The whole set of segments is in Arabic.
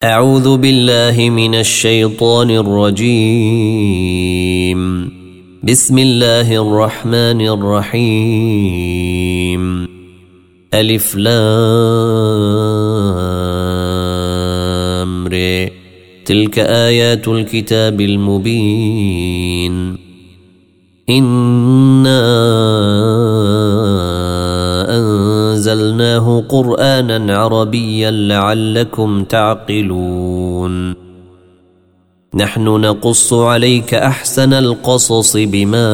أعوذ بالله من الشيطان الرجيم. بسم الله الرحمن الرحيم. ألف لام ر. تلك آيات الكتاب المبين. إنا أنزلناه قرآنا عربيا لعلكم تعقلون. نحن نقص عليك أحسن القصص بما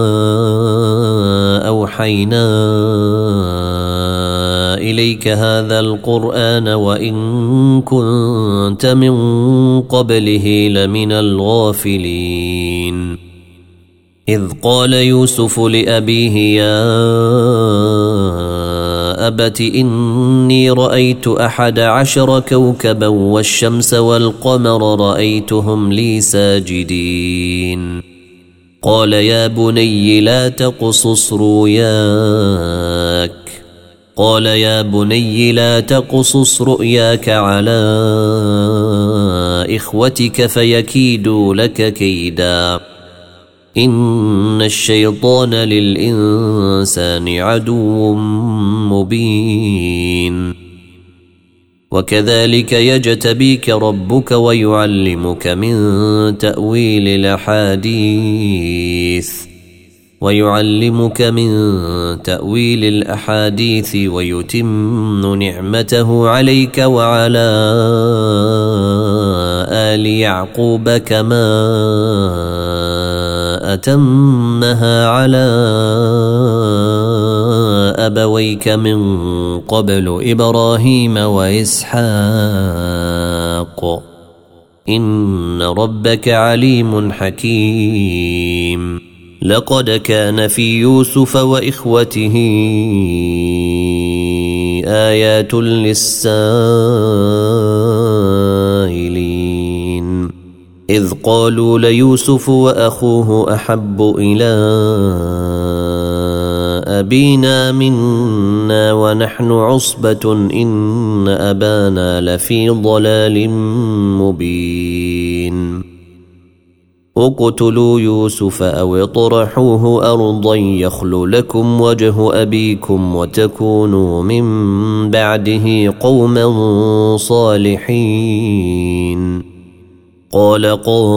أوحينا إليك هذا القرآن وإن كنت من قبله لمن الغافلين. إذ قال يوسف لأبيه يا أبت إني رأيت 11 كوكبا والشمس والقمر رأيتهم لي ساجدين. قال يا بني لا تقصص رؤياك على إخوتك فيكيدوا لك كيدا. إن الشيطان للإنسان عدو مبين. وكذلك يجتبيك ربك ويعلمك من تأويل الأحاديث ويتم نعمته عليك وعلى آل يعقوب كما أتمها على أبويك من قبل إبراهيم وإسحاق إن ربك عليم حكيم. لقد كان في يوسف وإخوته آيات للسائلين. إذ قالوا ليوسف وأخوه أحب إلى أبينا منا ونحن عصبة إن أبانا لفي ضلال مبين. اقتلوا يوسف أو اطرحوه أرضا يخل لكم وجه أبيكم وتكونوا من بعده قوما صالحين. قال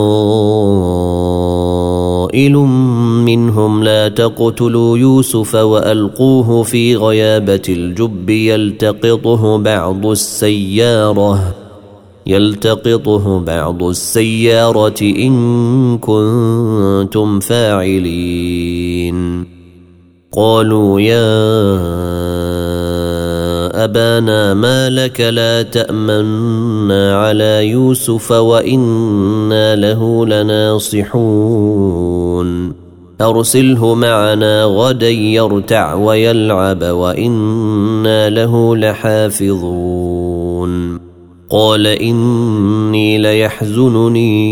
قائل منهم لا تقتلوا يوسف وألقوه في غيابة الجب يلتقطه بعض السيارة إن كنتم فاعلين. قالوا يا أبانا ما لك لا تأمنا على يوسف وإنا له لناصحون. أرسله معنا غدا يرتع ويلعب وإنا له لحافظون. قال إني ليحزنني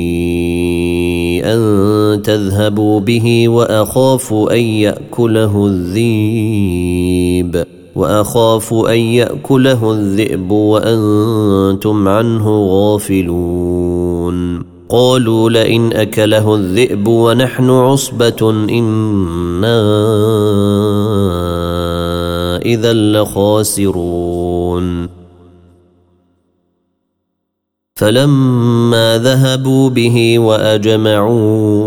أن تذهبوا به وأخاف أن يأكله الذئب وأنتم عنه غافلون. قالوا لئن أكله الذئب ونحن عصبة إنا إذا لخاسرون. فلما ذهبوا به وأجمعوا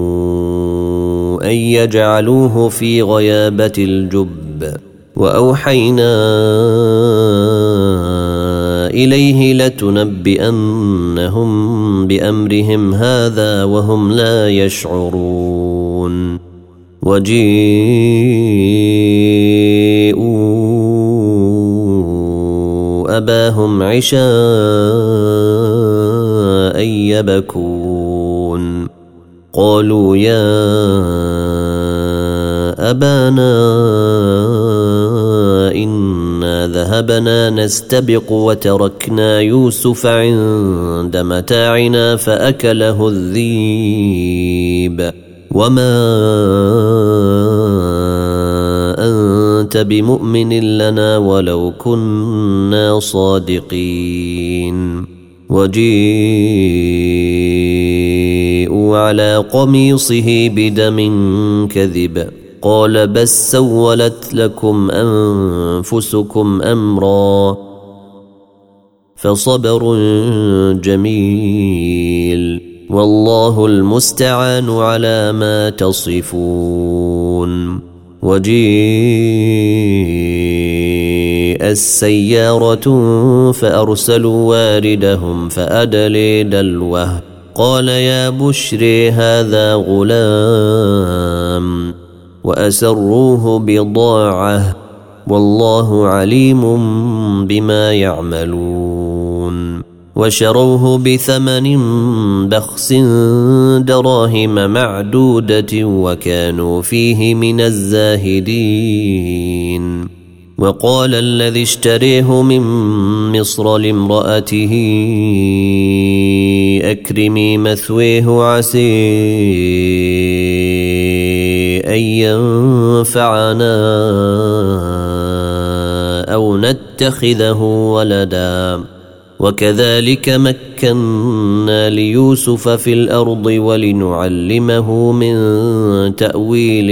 أن يجعلوه في غيابة الجب وأوحينا إليه لتنبئنهم بأمرهم هذا وهم لا يشعرون. وجيءوا أباهم عشاء يبكون. قالوا يا أبانا إنا ذهبنا نستبق وتركنا يوسف عند متاعنا فأكله الذئب وما أنت بمؤمن لنا ولو كنا صادقين وجيءوا على قميصه بدم كذب قال بل سولت لكم أنفسكم أمرا فصبر جميل والله المستعان على ما تصفون. وجيء السيارة فأرسلوا واردهم فأدلي دلوه قال يا بشري هذا غلام وأسروه بضاعة والله عليم بما يعملون وشروه بثمن بخس دراهم معدودة وكانوا فيه من الزاهدين. وقال الذي اشتريه من مصر لامرأته أكرمي مثويه عسى أن ينفعنا أو نتخذه ولدا وكذلك مكنا ليوسف في الأرض ولنعلمه من تأويل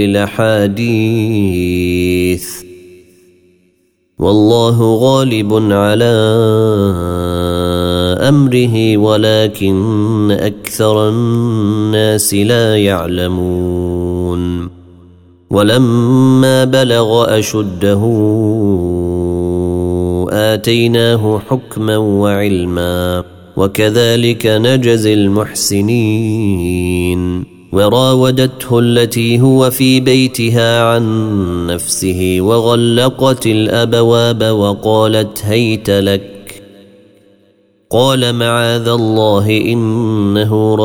الأحاديث والله غالب على أمره ولكن أكثر الناس لا يعلمون. ولما بلغ أشده آتيناه حكما وعلما وكذلك نجزي المحسنين. وراودته التي هو في بيتها عن نفسه وغلقت الأبواب وقالت هيت لك قال معاذ الله إنه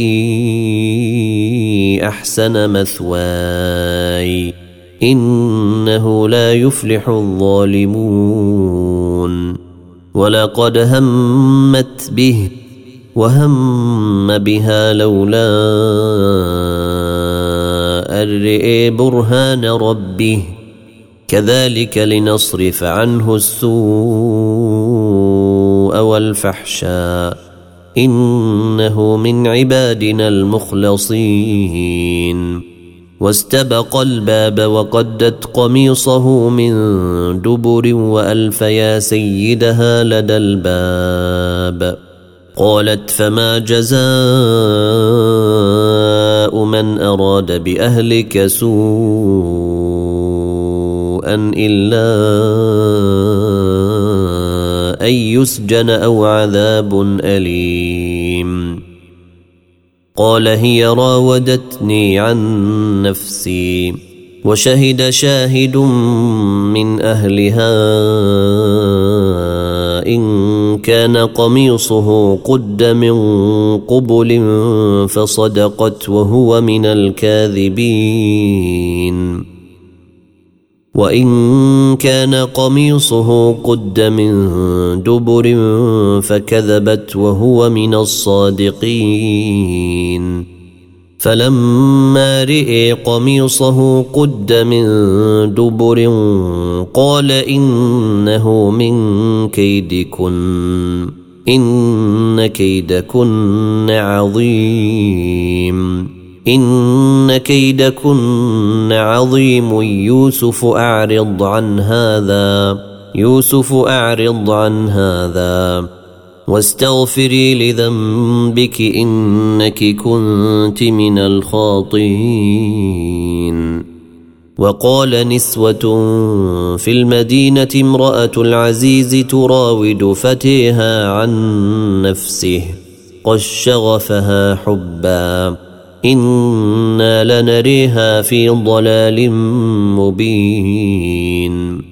ربي أحسن مثواي إنه لا يفلح الظالمون. ولقد همت به وهم بها لولا أن رئي برهان ربه كذلك لنصرف عنه السوء والفحشاء إنه من عبادنا المخلصين. واستبق الباب وقدت قميصه من دبر وألف يا سيدها لدى الباب قالت فما جزاء من أراد بأهلك سوءا إلا أن يسجن أو عذاب أليم. قال هي راودتني عن نفسي وشهد شاهد من أهلها إن كان قميصه قد من قبل فصدقت وهو من الكاذبين وإن كان قميصه قد من دبر فكذبت وهو من الصادقين. فلما رئي قميصه قد من دبر قال إنه من كيدكن إن كيدكن عظيم إن كيدكن عظيم يوسف أعرض عن هذا واستغفري لذنبك إنك كنت من الخاطئين. وقال نسوة في المدينة امرأة العزيز تراود فتيها عن نفسه قد شغفها حبا إنا لنريها في ضلال مبين.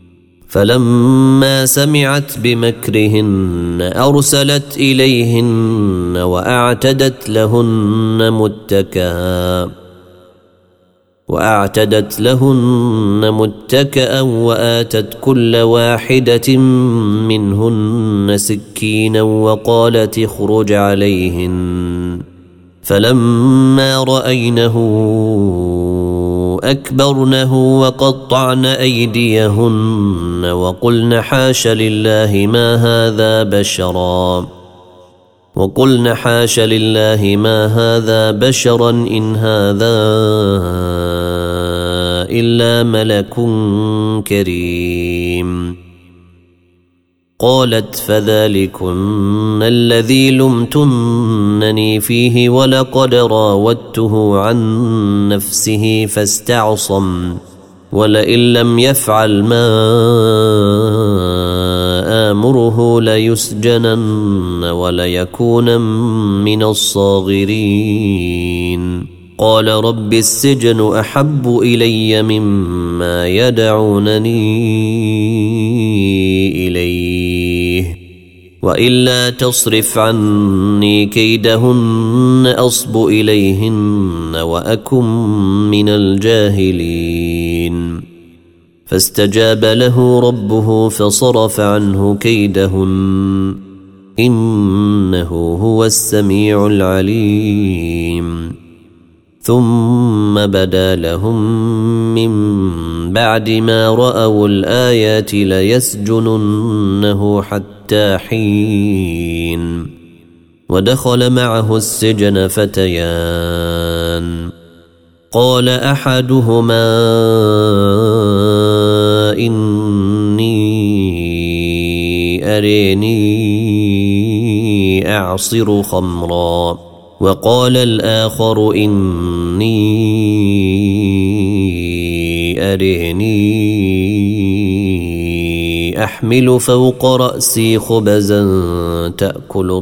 فلما سمعت بمكرهن أرسلت إليهن وأعتدت لهن متكأ وآتت كل واحدة منهن سكينا وقالت اخرج عليهن. فلما رأينه أكبرنه وقطعن أيديهن وقلن حاش لله ما هذا بشرا وقلن حاش لله ما هذا بشرا إن هذا إلا ملك كريم. قالت فذلكن الذي لمتنني فيه ولقد راودته عن نفسه فاستعصم ولئن لم يفعل ما آمره ليسجنن وليكون من الصاغرين. قال رب السجن أحب إلي مما يدعونني إليه وإلا تصرف عني كيدهن أصب إليهن وأكن من الجاهلين. فاستجاب له ربه فصرف عنه كيدهن إنه هو السميع العليم. ثم بدا لهم من بعد ما رأوا الآيات ليسجننه حتى حين. ودخل معه السجن فتيان قال أحدهما إني أريني أعصر خمرا وقال الآخر إني أريني أحمل فوق رأسي خبزا تأكل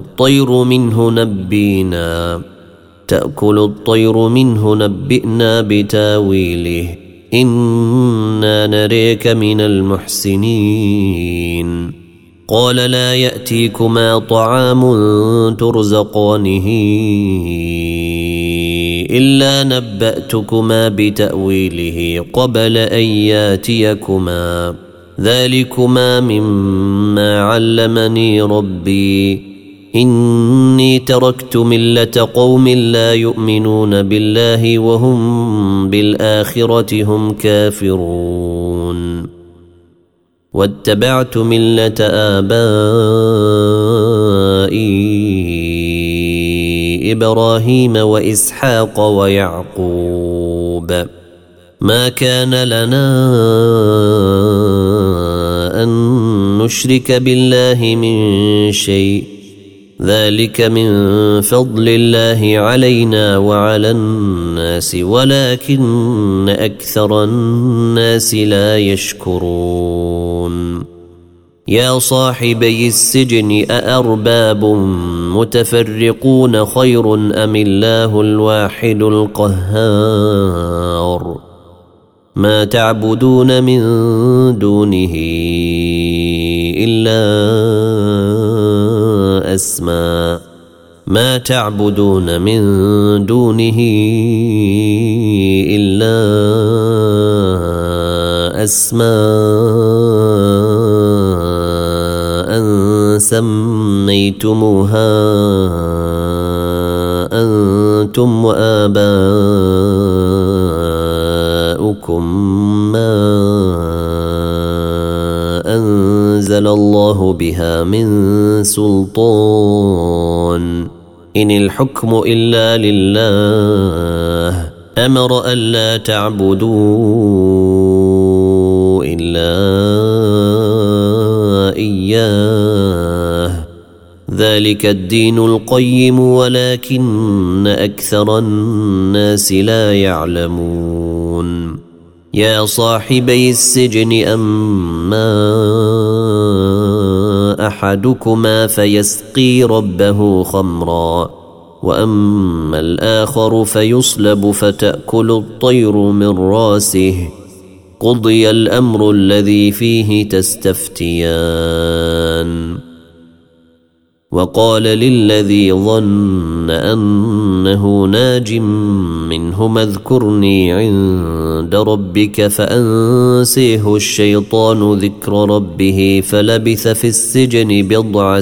الطير منه نبئنا بتاويله إنا نريك من المحسنين. قال لا يأتيكما طعام ترزقانه إلا نبأتكما بتأويله قبل أن ياتيكما ذلكما مما علمني ربي إني تركت ملة قوم لا يؤمنون بالله وهم بالآخرة هم كافرون واتبعت ملة آبائي إبراهيم وإسحاق ويعقوب ما كان لنا أن نشرك بالله من شيء ذلك من فضل الله علينا وعلى الناس ولكن أكثر الناس لا يشكرون. يا صاحبي السجن أأرباب متفرقون خير أم الله الواحد القهار. ما تعبدون من دونه إلا أسماء سميتموها أنتم وآباؤكم ما أنزل الله بها من سلطان إن الحكم إلا لله أمر ألا تعبدوا إلا إياه ذلك الدين القيم ولكن أكثر الناس لا يعلمون. يا صاحبي السجن أما أحدكما فيسقي ربه خمرا وأما الآخر فيصلب فتأكل الطير من راسه قضي الأمر الذي فيه تستفتيان. وقال للذي ظن أنه ناج منهما اذكرني عند ربك فأنسيه الشيطان ذكر ربه فلبث في السجن 10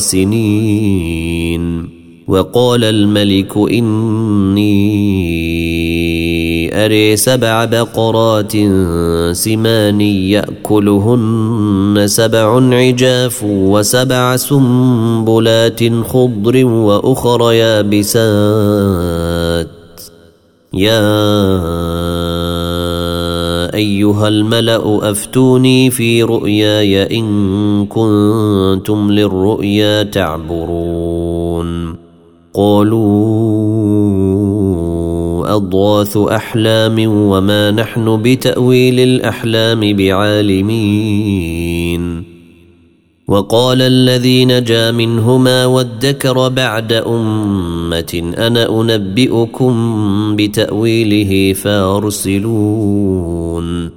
سنين. وقال الملك إني أري 7 بقرات سمان يأكلهن 7 عجاف و7 سنبلات خضر وأخر يابسات يا أيها الملأ أفتوني في رؤياي إن كنتم للرؤيا تعبرون قالوا أضغاث أحلام وما نحن بتأويل الأحلام بعالمين وقال الذي نجا منهما وادكر بعد أمة أنا أنبئكم بتأويله فارسلون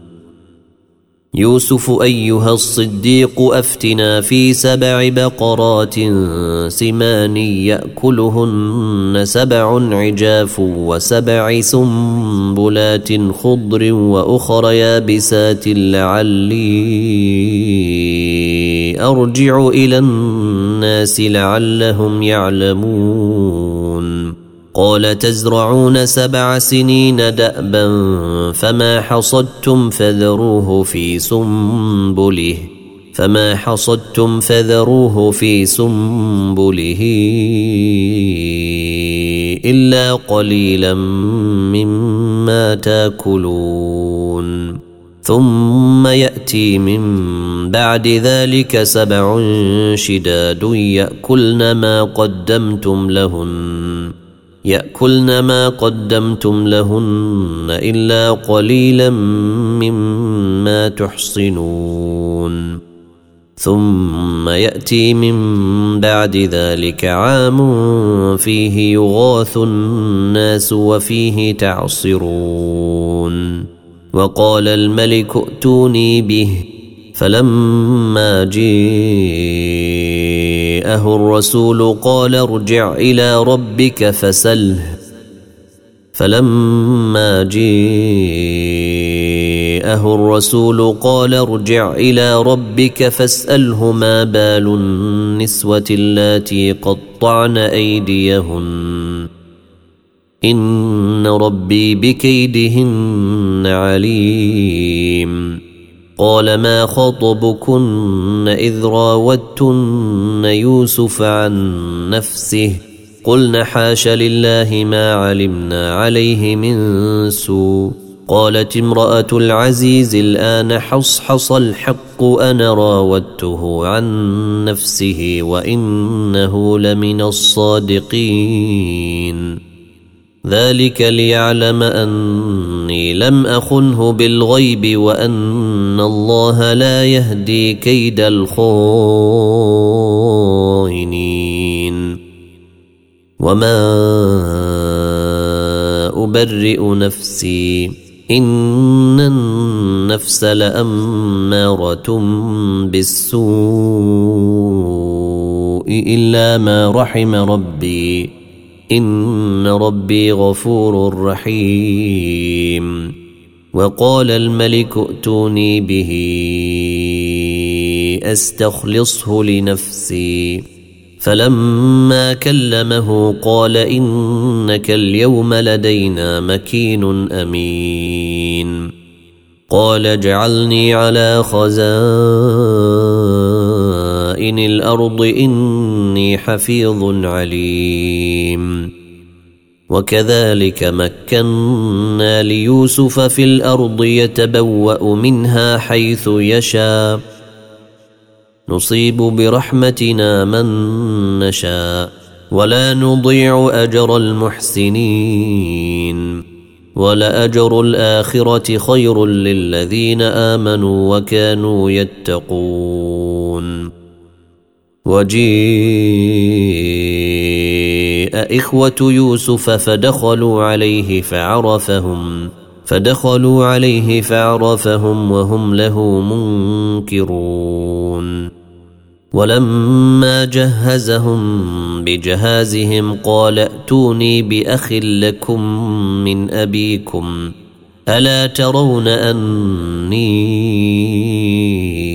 يوسف أيها الصديق أفتنا في 7 بقرات سمان يأكلهن 7 عجاف و7 سنبلات خضر وأخر يابسات لعلي أرجع إلى الناس لعلهم يعلمون قال تزرعون 7 سنين دأبا فما حصدتم فذروه في سنبله إلا قليلا مما تاكلون ثم يأتي من بعد ذلك 7 شداد يأكلن ما قدمتم لهن إلا قليلا مما تحصنون ثم يأتي من بعد ذلك عام فيه يغاث الناس وفيه تعصرون وقال الملك ائتوني به فلما جاءه الرسول قال ارجع إلى ربك فسله فاسأله ما بال النسوة اللاتي قطعن أيديهن إن ربي بكيدهن عليم قال ما خطبكن إذ راوتن يوسف عن نفسه قلن حاش لله ما علمنا عليه من سوء قالت امرأة العزيز الآن حصحص الحق أنا راودته عن نفسه وإنه لمن الصادقين ذلك ليعلم أني لم أخنه بالغيب وأن الله لا يهدي كيد الخائنين وما أبرئ نفسي إن النفس لأمارة بالسوء إلا ما رحم ربي إن ربي غفور رحيم وقال الملك ائتوني به أستخلصه لنفسي فلما كلمه قال إنك اليوم لدينا مكين أمين قال اجعلني على خزائن الأرض إني حفيظ عليم وكذلك مكنا ليوسف في الأرض يتبوأ منها حيث يشاء نصيب برحمتنا من نشاء ولا نضيع أجر المحسنين ولأجر الآخرة خير للذين آمنوا وكانوا يتقون وجيء إخوة يوسف فدخلوا عليه فعرفهم وهم له منكرون ولما جهزهم بجهازهم قال ائتوني بأخ لكم من أبيكم ألا ترون أني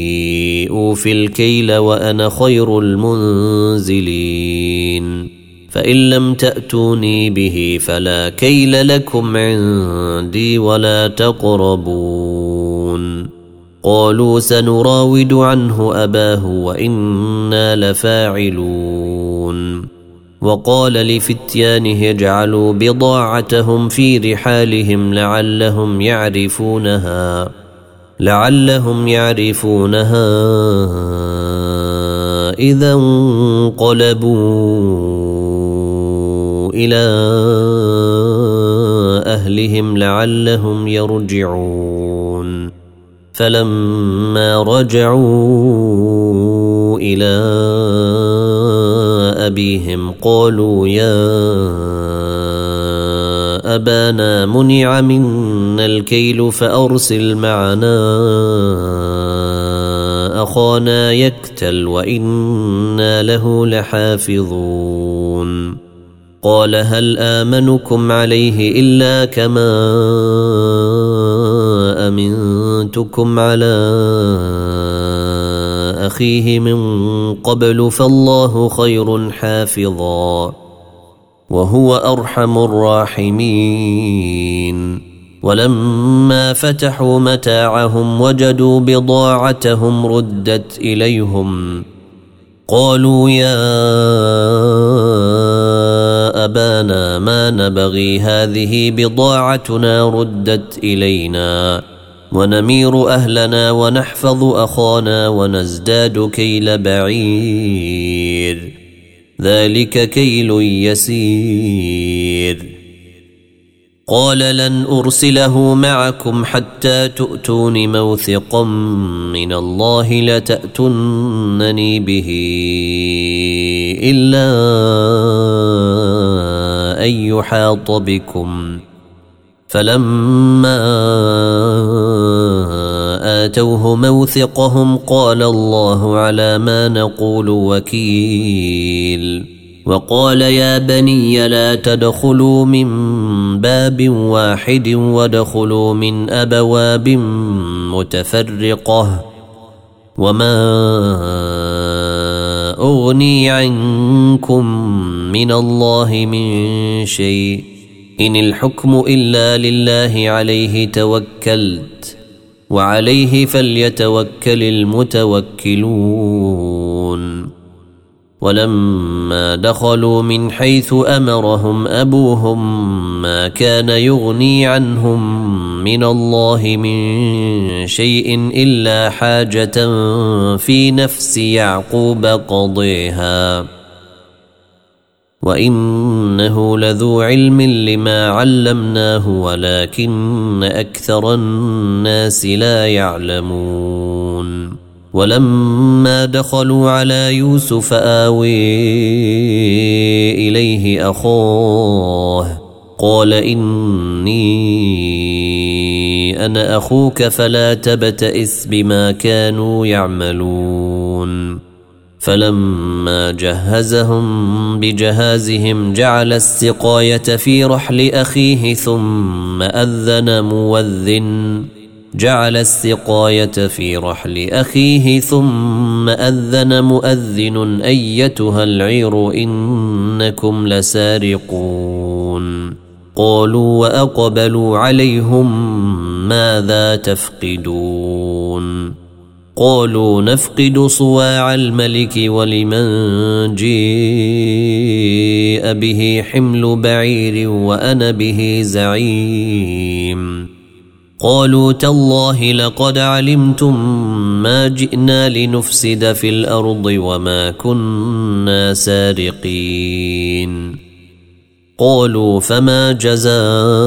أوفي الكيل وأنا خير المنزلين فإن لم تأتوني به فلا كيل لكم عندي ولا تقربون. قالوا سنراود عنه أباه وإنا لفاعلون. وقال لفتيانه اجعلوا بضاعتهم في رحالهم لعلهم يعرفونها إذا انقلبوا إلى أهلهم لعلهم يرجعون. فلما رجعوا إلى أبيهم قالوا يا أبانا منع منا الكيل فأرسل معنا أخانا يكتل وإنا له لحافظون. قال هل آمنكم عليه إلا كما أمنتكم على أخيه من قبل فالله خير حافظا وهو أرحم الراحمين. ولما فتحوا متاعهم وجدوا بضاعتهم ردت إليهم قالوا يا أبانا ما نبغي هذه بضاعتنا ردت إلينا ونمير أهلنا ونحفظ أخانا ونزداد كيل بعير ذلك كيل يسير. قال لن أرسله معكم حتى تؤتون موثقا من الله لتأتونني به إلا أن يحاط بكم. فلما آتوه موثقهم قال الله على ما نقول وكيل. وقال يا بني لا تدخلوا من باب واحد وادخلوا من أبواب متفرقة وما أغني عنكم من الله من شيء إن الحكم إلا لله عليه توكلت وعليه فليتوكل المتوكلون. ولما دخلوا من حيث أمرهم أبوهم ما كان يغني عنهم من الله من شيء إلا حاجة في نفس يعقوب قضيها وإنه لذو علم لما علمناه ولكن أكثر الناس لا يعلمون. ولما دخلوا على يوسف آوي إليه أخاه قال إني أنا أخوك فلا تبتئس بما كانوا يعملون. فلما جهزهم بجهازهم جعل السقاية في رحل أخيه ثم أذن مؤذن أيتها العير إنكم لسارقون. قالوا وأقبلوا عليهم ماذا تفقدون. قالوا نفقد صواع الملك ولمن جيء به حمل بعير وأنا به زعيم. قالوا تالله لقد علمتم ما جئنا لنفسد في الأرض وما كنا سارقين. قالوا فما جزاؤه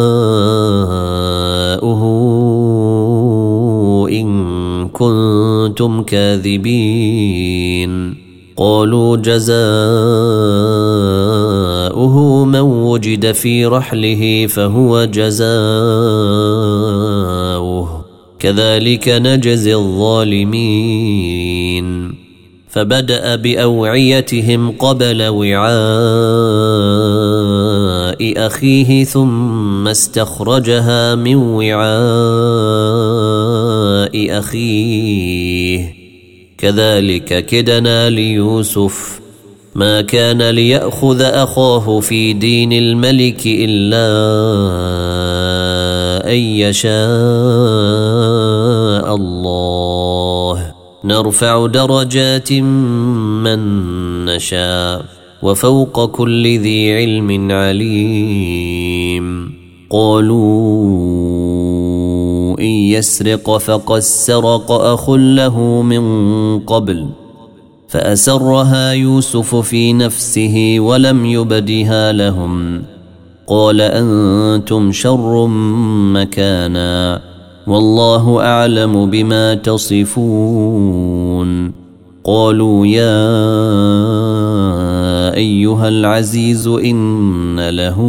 إن كنتم كاذبين. قالوا جزاؤه من وجد في رحله فهو جزاؤه كذلك نجزي الظالمين. فبدأ بأوعيتهم قبل وعاء أخيه ثم استخرجها من وعاء أخيه كذلك كدنا ليوسف ما كان ليأخذ أخاه في دين الملك إلا أن يشاء الله نرفع درجات من نشاء وفوق كل ذي علم عليم. قالوا إن يسرق فقد سرق أخ له من قبل فأسرها يوسف في نفسه ولم يبدها لهم قال أنتم شر مكانا والله أعلم بما تصفون. قالوا يا أيها العزيز إن له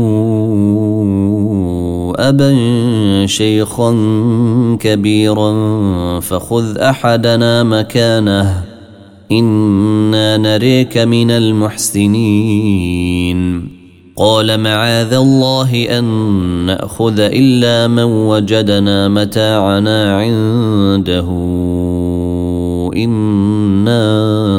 أبا شيخا كبيرا فخذ أحدنا مكانه إنا نريك من المحسنين. قال معاذ الله أن نأخذ إلا من وجدنا متاعنا عنده إنا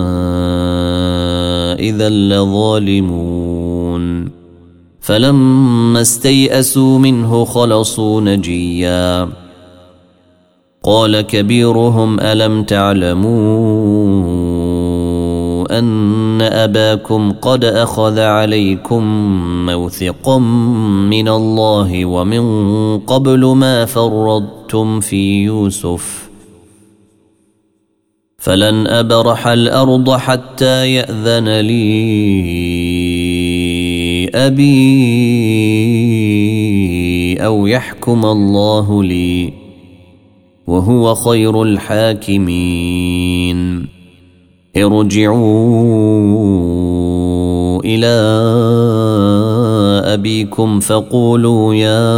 إذا لظالمون. فلما استيئسوا منه خلصوا نجيا. قال كبيرهم ألم تعلموا أن أباكم قد أخذ عليكم موثقا من الله ومن قبل ما فرطتم في يوسف فلن أبرح الأرض حتى يأذن لي أبي أو يحكم الله لي وهو خير الحاكمين. ارجعوا إلى أبيكم فقولوا يا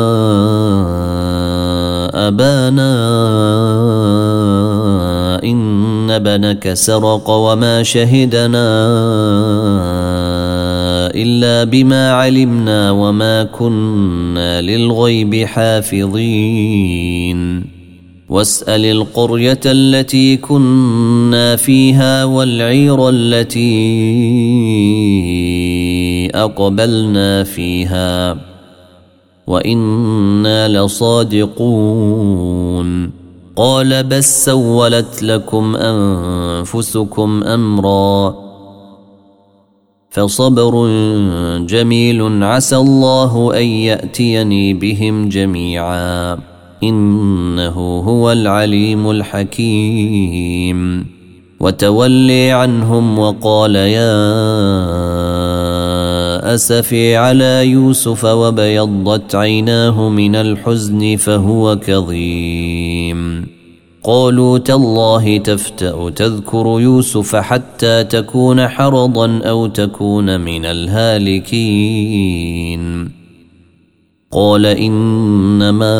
أبانا إن ابنك سرق وما شهدنا إلا بما علمنا وما كنا للغيب حافظين. واسأل القرية التي كنا فيها والعير التي أقبلنا فيها وإنا لصادقون. قال بس سولت لكم أنفسكم أمرا فصبر جميل عسى الله أن يأتيني بهم جميعا إنه هو العليم الحكيم. وتولي عنهم وقال يا أسفي على يوسف وبيضت عيناه من الحزن فهو كظيم. قالوا تالله تفتأ تذكر يوسف حتى تكون حرضا أو تكون من الهالكين. قال إنما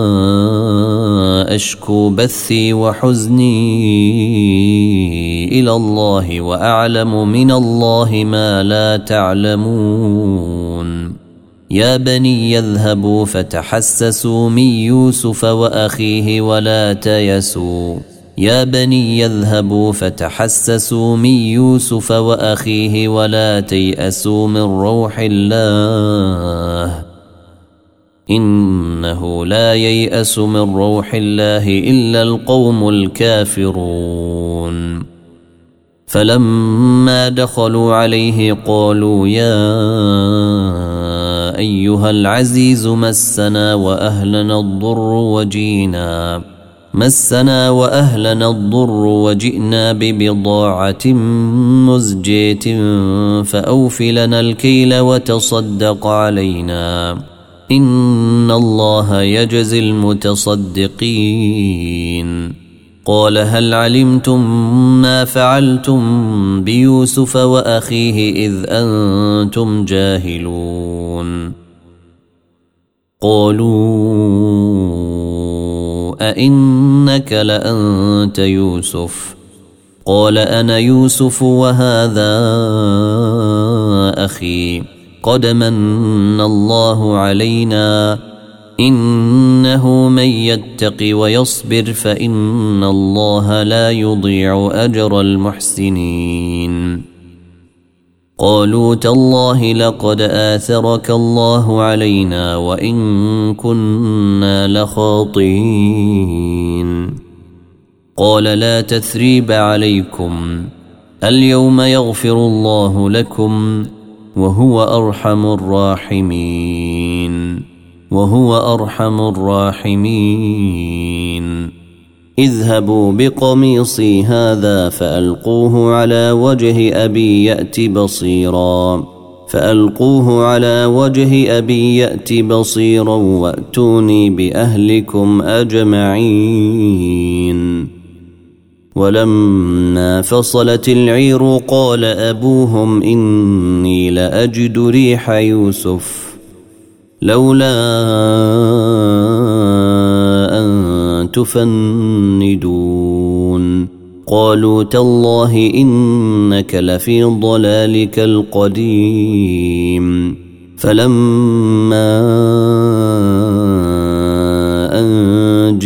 أشكو بثي وحزني إلى الله وأعلم من الله ما لا تعلمون. يا بني يذهبوا فتحسسوا من يوسف وأخيه ولا تيأسوا يا بني يذهبوا فتحسسوا من يوسف وأخيه ولا تيأسوا من روح الله إنه لا ييأس من روح الله إلا القوم الكافرون. فلما دخلوا عليه قالوا يا أيها العزيز مسنا وأهلنا الضر وجئنا ببضاعة مزجاة فأوف لنا الكيل وتصدق علينا إن الله يجزي المتصدقين. قال هل علمتم ما فعلتم بيوسف وأخيه إذ أنتم جاهلون. قالوا أئنك لأنت يوسف قال أنا يوسف وهذا أخي قد من الله علينا إنه من يتق ويصبر فإن الله لا يضيع أجر المحسنين. قالوا تالله لقد آثرك الله علينا وإن كنا لخاطئين. قال لا تثريب عليكم اليوم يغفر الله لكم وهو أرحم الراحمين. اذهبوا بقميصي هذا فألقوه على وجه أبي يأت بصيرا وأتوني بأهلكم أجمعين. ولما فصلت العير قال أبوهم إني لأجد ريح يوسف لولا أن تفندون. قالوا تالله إنك لفي ضلالك القديم. فلما أن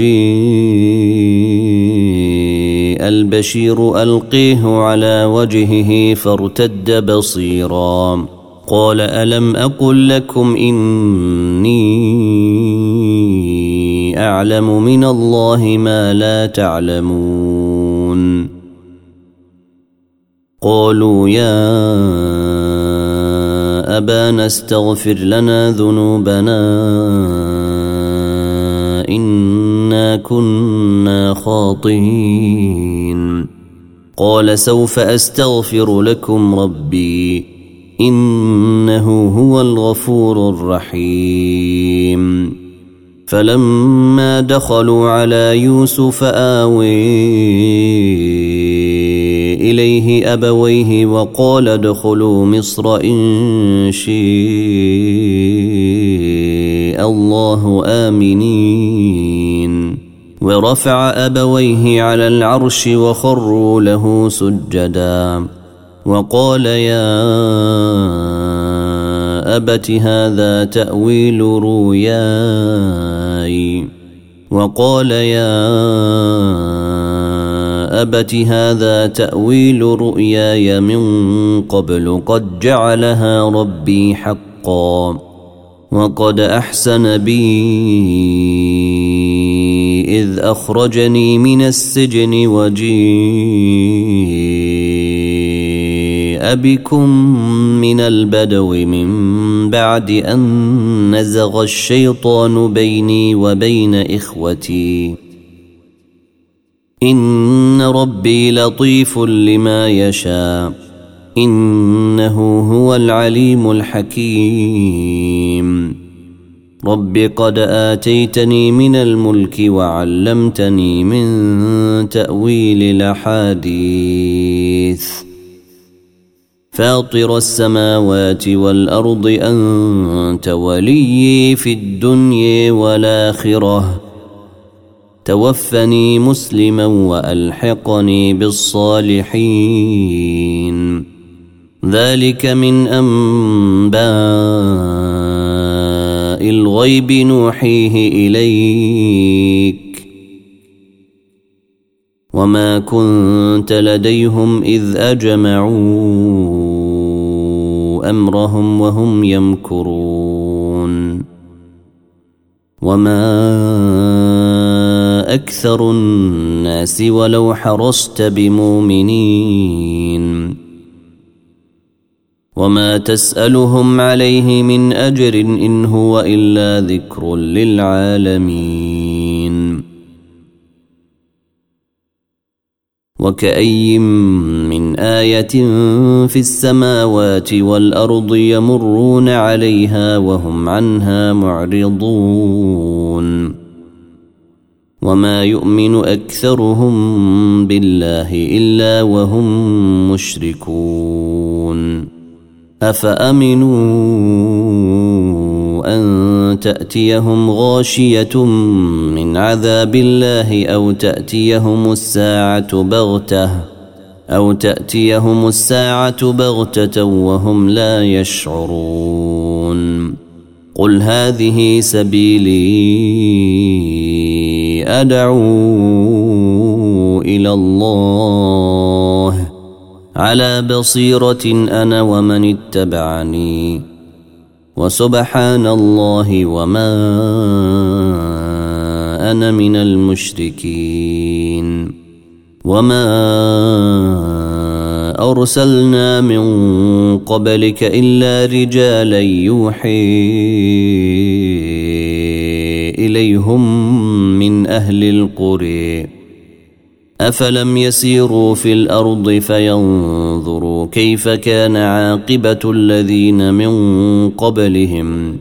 جيء البشير ألقيه على وجهه فارتد بصيرا قال ألم أقل لكم إني أعلم من الله ما لا تعلمون. قالوا يا أبانا استغفر لنا ذنوبنا إنا كنا خاطئين. قال سوف أستغفر لكم ربي إنه هو الغفور الرحيم. فلما دخلوا على يوسف آوي إليه أبويه وقال ادخلوا مصر إن شاء الله آمنين. ورفع أبويه على العرش وخروا له سجدا وقال يا أبت هذا تأويل رؤياي من قبل قد جعلها ربي حقا وقد أحسن بي إذ أخرجني من السجن وجيء بكم من البدو من بعد أن نزغ الشيطان بيني وبين إخوتي إن ربي لطيف لما يشاء إنه هو العليم الحكيم. رب قد آتيتني من الملك وعلمتني من تأويل الأحاديث فاطر السماوات والأرض أنت وليي في الدنيا والآخرة توفني مسلما وألحقني بالصالحين. ذلك من أنباء الغيب نوحيه إليك وما كنت لديهم إذ أجمعوا أمرهم وهم يمكرون. وما أكثر الناس ولو حرصت بمؤمنين وما تسألهم عليه من أجر إن هو إلا ذكر للعالمين. وكأي من آية في السماوات والأرض يمرون عليها وهم عنها معرضون وما يؤمن أكثرهم بالله إلا وهم مشركون. أفأمنوا أن تأتيهم غاشية من عذاب الله أو تأتيهم الساعة بغتة وهم لا يشعرون. قل هذه سبيلي أدعو إلى الله على بصيرة أنا ومن اتبعني وسبحان الله وما أنا من المشركين. وما أرسلنا من قبلك إلا رجالا يوحي إليهم من أهل القرى أفلم يسيروا في الأرض فينظروا كيف كان عاقبة الذين من قبلهم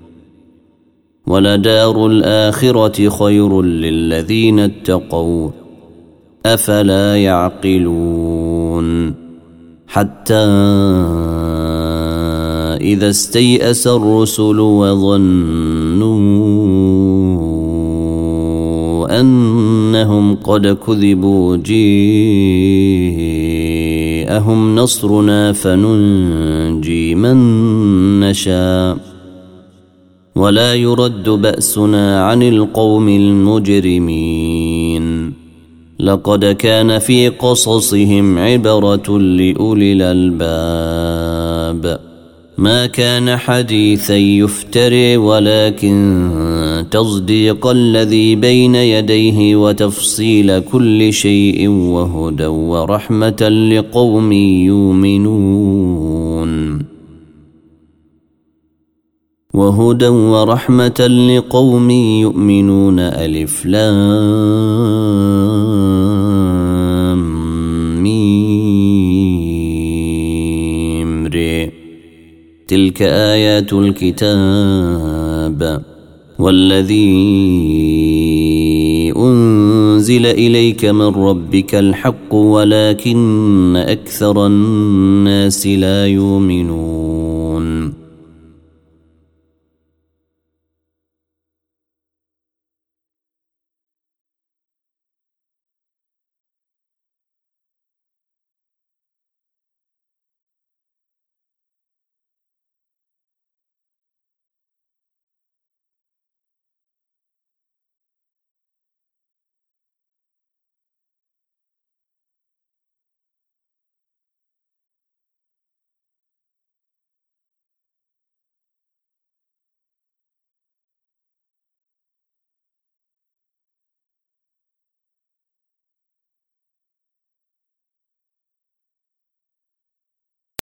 ولدار الآخرة خير للذين اتقوا أفلا يعقلون. حتى إذا استيأس الرسل وظنوا أنهم قد كذبوا جاءهم نصرنا فننجي من نشاء ولا يرد بأسنا عن القوم المجرمين. لقد كان في قصصهم عبرة لأولي الألباب ما كان حديثا يفتري ولكن تصديق الذي بين يديه وتفصيل كل شيء وهدى ورحمة لقوم يؤمنون ألف لام ميم ر تلك آيات الكتاب والذي أنزل إليك من ربك الحق ولكن أكثر الناس لا يؤمنون.